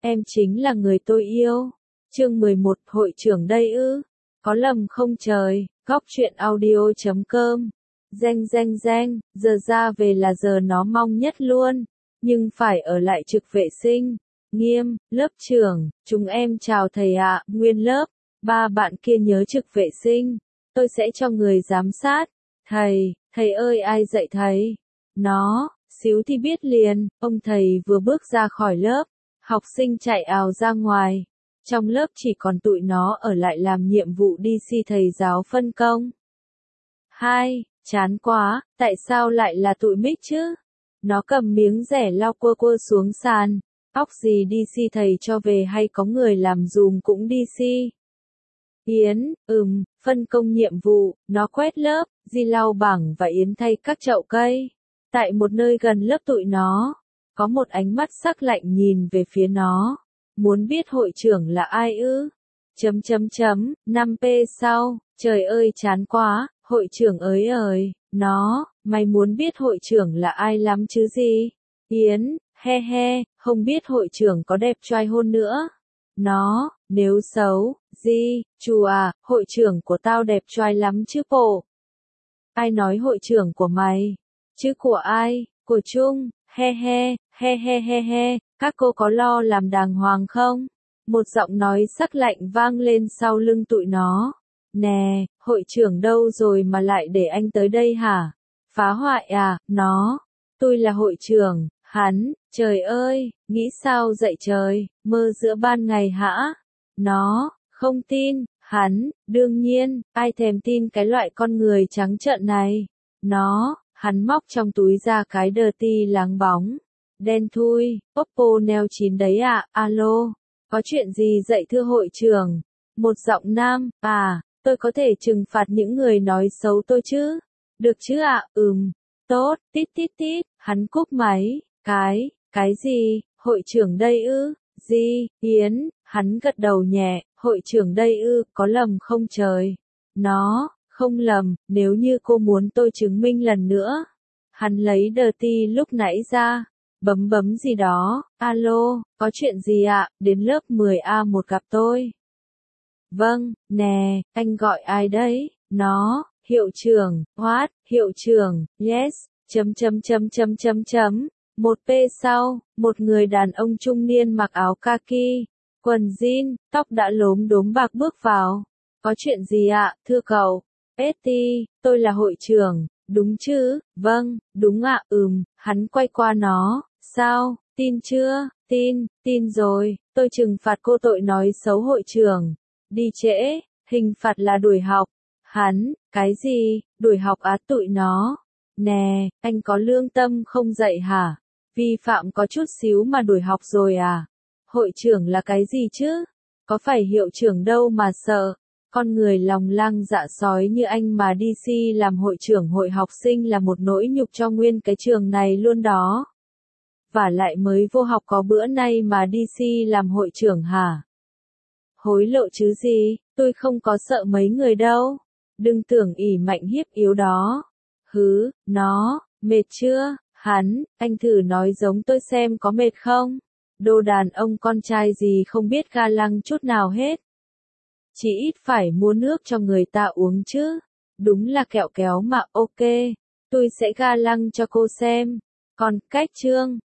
em chính là người tôi yêu. Chương 11, hội trưởng đây ư? Có lầm không trời? Góc truyện audio.com. Danh, giờ ra về là giờ nó mong nhất luôn, nhưng phải ở lại trực vệ sinh. Nghiêm, lớp trưởng, chúng em chào thầy ạ. Nguyên lớp, ba bạn kia nhớ trực vệ sinh, tôi sẽ cho người giám sát. Thầy ơi ai dạy thầy? Nó, xíu thì biết liền. Ông thầy vừa bước ra khỏi lớp, học sinh chạy ào ra ngoài. Trong lớp chỉ còn tụi nó ở lại làm nhiệm vụ DC thầy giáo phân công. Chán quá, tại sao lại là tụi Mick chứ? Nó cầm miếng rẻ lau quơ xuống sàn. Óc gì DC thầy cho về hay có người làm dùm cũng DC? Yến, phân công nhiệm vụ, nó quét lớp, Di lau bảng và Yến thay các chậu cây. Tại một nơi gần lớp tụi nó, có một ánh mắt sắc lạnh nhìn về phía nó. Muốn biết hội trưởng là ai ư? 5p sau, trời ơi chán quá, hội trưởng ơi, nó, mày muốn biết hội trưởng là ai lắm chứ gì? Yến, he, không biết hội trưởng có đẹp trai hôn nữa. Nó, nếu xấu, gì, chù à, hội trưởng của tao đẹp trai lắm chứ bộ. Ai nói hội trưởng của mày? Chứ của ai? Của Trung, he, các cô có lo làm đàng hoàng không? Một giọng nói sắc lạnh vang lên sau lưng tụi nó. Nè, hội trưởng đâu rồi mà lại để anh tới đây hả? Phá hoại à, nó. Tôi là hội trưởng, hắn, trời ơi, nghĩ sao dậy trời, mơ giữa ban ngày hả? Nó, không tin, hắn, đương nhiên, ai thèm tin cái loại con người trắng trợn này. Nó, hắn móc trong túi ra cái dirty láng bóng. Đen thui, Oppo Neo 9 đấy ạ, alo. Có chuyện gì dậy thưa hội trưởng? Một giọng nam, tôi có thể trừng phạt những người nói xấu tôi chứ? Được chứ ạ, tốt, tít, hắn cúp máy. Cái gì, hội trưởng đây ư? Gì, Yến, hắn gật đầu nhẹ, hội trưởng đây ư, có lầm không trời? Nó, không lầm, nếu như cô muốn tôi chứng minh lần nữa. Hắn lấy dirty lúc nãy ra. Bấm gì đó, alo, có chuyện gì ạ, đến lớp 10A1 gặp tôi. Vâng, nè, anh gọi ai đấy? Nó, hiệu trưởng, what, hiệu trưởng, yes, Một p sau, một người đàn ông trung niên mặc áo kaki, quần jean, tóc đã lốm đốm bạc bước vào. Có chuyện gì ạ, thưa cậu? Betty, tôi là hội trưởng. Đúng chứ? Vâng, đúng ạ, hắn quay qua nó, sao, tin chưa? Tin rồi, tôi trừng phạt cô tội nói xấu hội trưởng. Đi trễ, hình phạt là đuổi học. Hắn, cái gì, đuổi học á tụi nó? Nè, anh có lương tâm không dạy hả? Vi phạm có chút xíu mà đuổi học rồi à? Hội trưởng là cái gì chứ? Có phải hiệu trưởng đâu mà sợ? Con người lòng lang dạ sói như anh mà DC làm hội trưởng hội học sinh là một nỗi nhục cho nguyên cái trường này luôn đó. Và lại mới vô học có bữa nay mà DC làm hội trưởng hả? Hối lộ chứ gì, tôi không có sợ mấy người đâu. Đừng tưởng ỷ mạnh hiếp yếu đó. Nó, mệt chưa? Hắn, anh thử nói giống tôi xem có mệt không? Đồ đàn ông con trai gì không biết ga lăng chút nào hết. Chỉ ít phải mua nước cho người ta uống chứ. Đúng là kẹo kéo mà ok. Tôi sẽ ga lăng cho cô xem. Còn cách chương,